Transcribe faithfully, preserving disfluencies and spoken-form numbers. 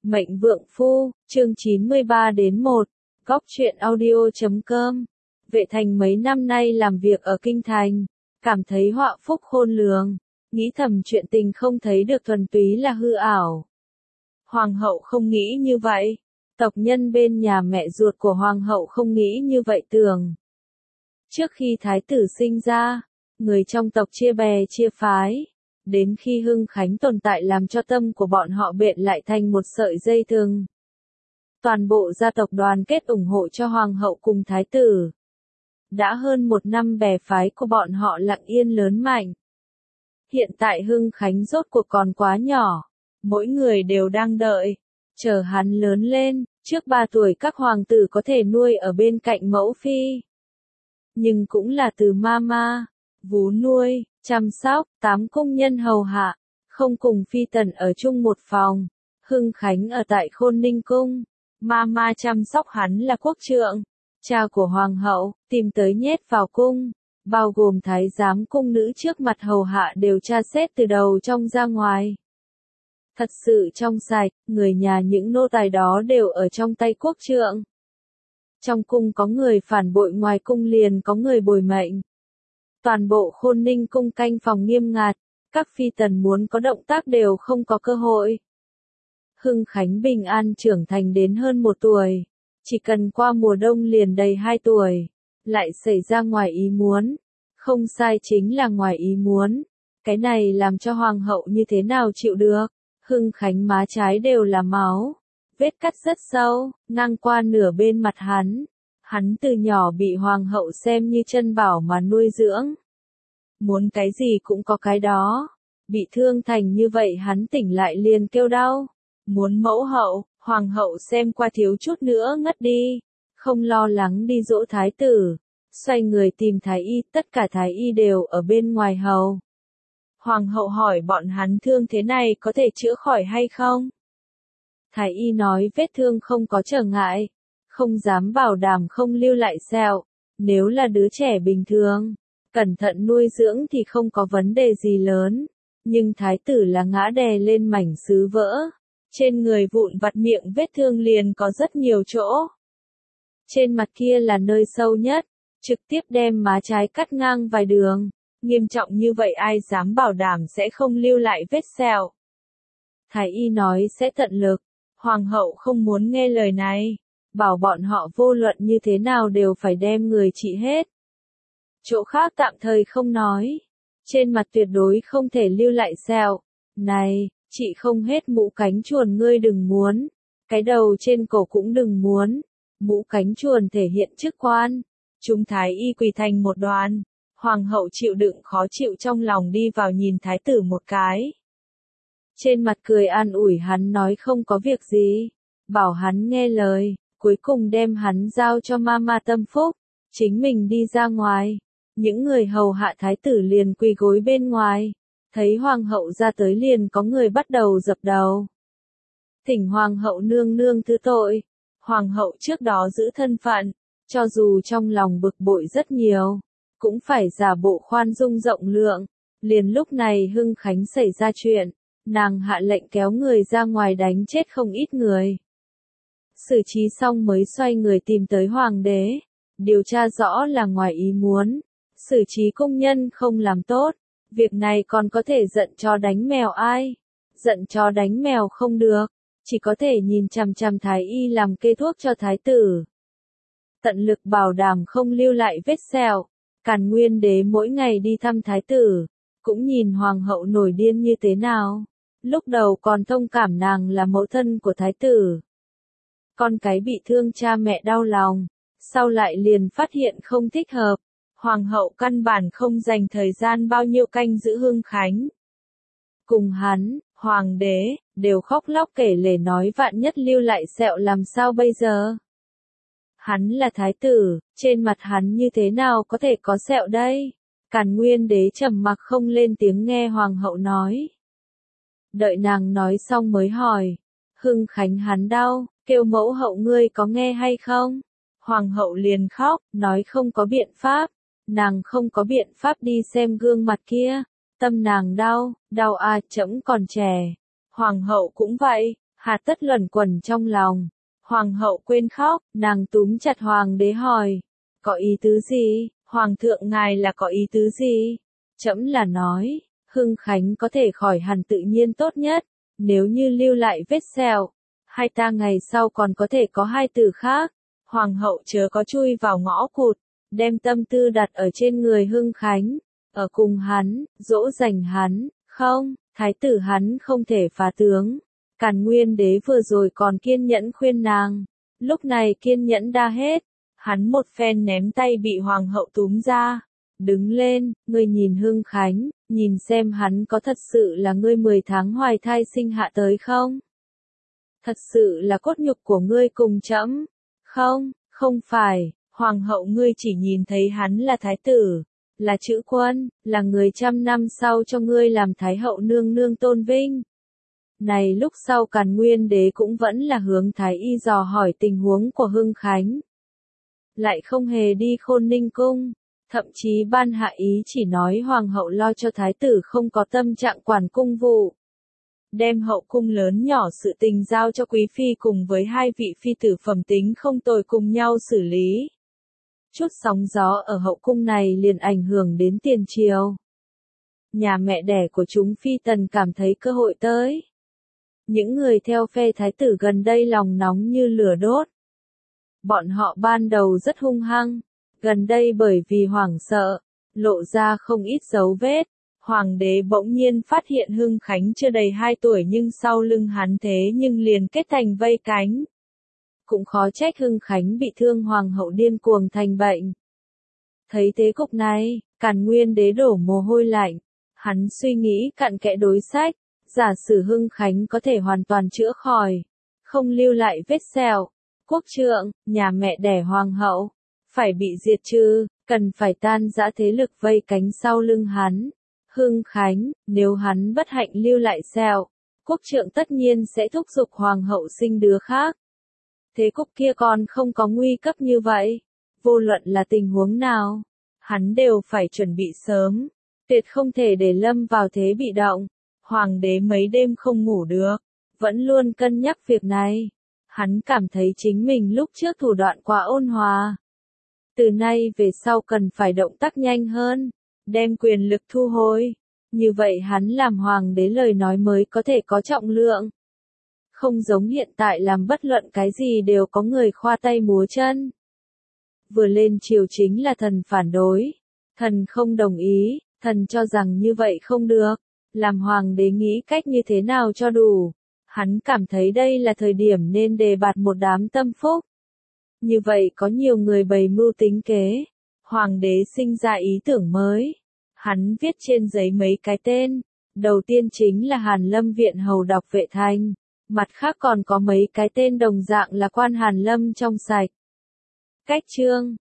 Mệnh Vượng Phu, chương chín mươi ba đến một, góc truyện audio chấm com. Vệ Thành mấy năm nay làm việc ở Kinh Thành, cảm thấy họa phúc khôn lường, nghĩ thầm chuyện tình không thấy được thuần túy là hư ảo. Hoàng hậu không nghĩ như vậy, tộc nhân bên nhà mẹ ruột của hoàng hậu không nghĩ như vậy tưởng. Trước khi thái tử sinh ra, người trong tộc chia bè chia phái. Đến khi Hưng Khánh tồn tại làm cho tâm của bọn họ bện lại thành một sợi dây thừng. Toàn bộ gia tộc đoàn kết ủng hộ cho hoàng hậu cùng thái tử. Đã hơn một năm bè phái của bọn họ lặng yên lớn mạnh. Hiện tại Hưng Khánh rốt cuộc còn quá nhỏ, mỗi người đều đang đợi, chờ hắn lớn lên, trước ba tuổi các hoàng tử có thể nuôi ở bên cạnh mẫu phi. Nhưng cũng là từ mama, vú nuôi, chăm sóc, tám công nhân hầu hạ, không cùng phi tần ở chung một phòng. Hưng Khánh ở tại Khôn Ninh Cung, mama chăm sóc hắn là quốc trượng, cha của hoàng hậu, tìm tới nhét vào cung, bao gồm thái giám cung nữ trước mặt hầu hạ đều tra xét từ đầu trong ra ngoài. Thật sự trong sạch, người nhà những nô tài đó đều ở trong tay quốc trượng. Trong cung có người phản bội, ngoài cung liền có người bồi mệnh. Toàn bộ Khôn Ninh Cung canh phòng nghiêm ngặt, các phi tần muốn có động tác đều không có cơ hội. Hưng Khánh bình an trưởng thành đến hơn một tuổi, chỉ cần qua mùa đông liền đầy hai tuổi, lại xảy ra ngoài ý muốn. Không sai, chính là ngoài ý muốn. Cái này làm cho hoàng hậu như thế nào chịu được. Hưng Khánh má trái đều là máu, vết cắt rất sâu, ngang qua nửa bên mặt hắn. Hắn từ nhỏ bị hoàng hậu xem như chân bảo mà nuôi dưỡng. Muốn cái gì cũng có cái đó. Bị thương thành như vậy hắn tỉnh lại liền kêu đau. Muốn mẫu hậu, hoàng hậu xem qua thiếu chút nữa ngất đi. Không lo lắng đi dỗ thái tử. Xoay người tìm thái y, tất cả thái y đều ở bên ngoài hầu. Hoàng hậu hỏi bọn hắn thương thế này có thể chữa khỏi hay không? Thái y nói vết thương không có trở ngại. Không dám bảo đảm không lưu lại sẹo. Nếu là đứa trẻ bình thường, cẩn thận nuôi dưỡng thì không có vấn đề gì lớn. Nhưng thái tử là ngã đè lên mảnh sứ vỡ. Trên người vụn vặt, miệng vết thương liền có rất nhiều chỗ. Trên mặt kia là nơi sâu nhất, trực tiếp đem má trái cắt ngang vài đường. Nghiêm trọng như vậy ai dám bảo đảm sẽ không lưu lại vết sẹo. Thái y nói sẽ tận lực. Hoàng hậu không muốn nghe lời này. Bảo bọn họ vô luận như thế nào đều phải đem người trị hết. Chỗ khác tạm thời không nói. Trên mặt tuyệt đối không thể lưu lại sẹo. Này, chị không hết mũ cánh chuồn ngươi đừng muốn. Cái đầu trên cổ cũng đừng muốn. Mũ cánh chuồn thể hiện chức quan. Chúng thái y quỳ thành một đoàn. Hoàng hậu chịu đựng khó chịu trong lòng đi vào nhìn thái tử một cái. Trên mặt cười an ủi hắn nói không có việc gì. Bảo hắn nghe lời. Cuối cùng đem hắn giao cho mama tâm phúc. Chính mình đi ra ngoài. Những người hầu hạ thái tử liền quỳ gối bên ngoài. Thấy hoàng hậu ra tới liền có người bắt đầu dập đầu. Thỉnh hoàng hậu nương nương thứ tội. Hoàng hậu trước đó giữ thân phận. Cho dù trong lòng bực bội rất nhiều. Cũng phải giả bộ khoan dung rộng lượng. Liền lúc này Hưng Khánh xảy ra chuyện. Nàng hạ lệnh kéo người ra ngoài đánh chết không ít người. Xử trí xong mới xoay người tìm tới hoàng đế. Điều tra rõ là ngoài ý muốn. Xử trí công nhân không làm tốt. Việc này còn có thể giận chó đánh mèo ai. Giận chó đánh mèo không được. Chỉ có thể nhìn chằm chằm thái y làm kê thuốc cho thái tử. Tận lực bảo đảm không lưu lại vết sẹo. Càn Nguyên đế mỗi ngày đi thăm thái tử. Cũng nhìn hoàng hậu nổi điên như thế nào. Lúc đầu còn thông cảm nàng là mẫu thân của thái tử. Con cái bị thương cha mẹ đau lòng. Sau lại liền phát hiện không thích hợp. Hoàng hậu căn bản không dành thời gian bao nhiêu canh giữ Hưng Khánh. Cùng hắn, hoàng đế, đều khóc lóc kể lể nói vạn nhất lưu lại sẹo làm sao bây giờ. Hắn là thái tử, trên mặt hắn như thế nào có thể có sẹo đây? Càn Nguyên đế trầm mặc không lên tiếng nghe hoàng hậu nói. Đợi nàng nói xong mới hỏi. Hưng Khánh hắn đau, kêu mẫu hậu ngươi có nghe hay không? Hoàng hậu liền khóc, nói không có biện pháp. Nàng không có biện pháp đi xem gương mặt kia. Tâm nàng đau, đau à, trẫm còn trẻ. Hoàng hậu cũng vậy, Hà tất luẩn quẩn trong lòng. Hoàng hậu quên khóc, nàng túm chặt hoàng đế hỏi. Có ý tứ gì? Hoàng thượng ngài là có ý tứ gì? Trẫm là nói, Hưng Khánh có thể khỏi hẳn tự nhiên tốt nhất, nếu như lưu lại vết sẹo, hai ta ngày sau còn có thể có hai từ khác. Hoàng hậu chớ có chui vào ngõ cụt, đem tâm tư đặt ở trên người Hưng Khánh, ở cùng hắn, dỗ dành hắn, không, thái tử hắn không thể phá tướng. Càn Nguyên đế vừa rồi còn kiên nhẫn khuyên nàng, lúc này kiên nhẫn đa hết, hắn một phen ném tay bị hoàng hậu túm ra. Đứng lên, ngươi nhìn Hưng Khánh, nhìn xem hắn có thật sự là ngươi mười tháng hoài thai sinh hạ tới không? Thật sự là cốt nhục của ngươi cùng trẫm? Không, không phải, hoàng hậu ngươi chỉ nhìn thấy hắn là thái tử, là chữ quân, là người trăm năm sau cho ngươi làm thái hậu nương nương tôn vinh. Này lúc sau Càn Nguyên đế cũng vẫn là hướng thái y dò hỏi tình huống của Hưng Khánh. Lại không hề đi Khôn Ninh cung, thậm chí ban hạ ý chỉ nói hoàng hậu lo cho thái tử không có tâm trạng quản cung vụ. Đem hậu cung lớn nhỏ sự tình giao cho quý phi cùng với hai vị phi tử phẩm tính không tồi cùng nhau xử lý. Chút sóng gió ở hậu cung này liền ảnh hưởng đến tiền triều. Nhà mẹ đẻ của chúng phi tần cảm thấy cơ hội tới. Những người theo phe thái tử gần đây lòng nóng như lửa đốt. Bọn họ ban đầu rất hung hăng, gần đây bởi vì hoảng sợ, lộ ra không ít dấu vết. Hoàng đế bỗng nhiên phát hiện Hưng Khánh chưa đầy hai tuổi nhưng sau lưng hắn thế nhưng liền kết thành vây cánh. Cũng khó trách Hưng Khánh bị thương hoàng hậu điên cuồng thành bệnh. Thấy thế cục này, Càn Nguyên đế đổ mồ hôi lạnh. Hắn suy nghĩ cặn kẽ đối sách, giả sử Hưng Khánh có thể hoàn toàn chữa khỏi, không lưu lại vết sẹo. Quốc trượng, nhà mẹ đẻ hoàng hậu, phải bị diệt trừ, cần phải tan rã thế lực vây cánh sau lưng hắn. Hưng Khánh, nếu hắn bất hạnh lưu lại sẹo, quốc trượng tất nhiên sẽ thúc giục hoàng hậu sinh đứa khác. Thế cục kia còn không có nguy cấp như vậy. Vô luận là tình huống nào, hắn đều phải chuẩn bị sớm, tuyệt không thể để lâm vào thế bị động. Hoàng đế mấy đêm không ngủ được, vẫn luôn cân nhắc việc này. Hắn cảm thấy chính mình lúc trước thủ đoạn quá ôn hòa. Từ nay về sau cần phải động tác nhanh hơn, đem quyền lực thu hồi. Như vậy hắn làm hoàng đế lời nói mới có thể có trọng lượng. Không giống hiện tại làm bất luận cái gì đều có người khoa tay múa chân. Vừa lên triều chính là thần phản đối. Thần không đồng ý, thần cho rằng như vậy không được. Làm hoàng đế nghĩ cách như thế nào cho đủ. Hắn cảm thấy đây là thời điểm nên đề bạt một đám tâm phúc. Như vậy có nhiều người bày mưu tính kế. Hoàng đế sinh ra ý tưởng mới. Hắn viết trên giấy mấy cái tên. Đầu tiên chính là Hàn Lâm Viện Hầu Đọc Vệ Thành. Mặt khác còn có mấy cái tên đồng dạng là quan Hàn Lâm trong sạch. Cách chương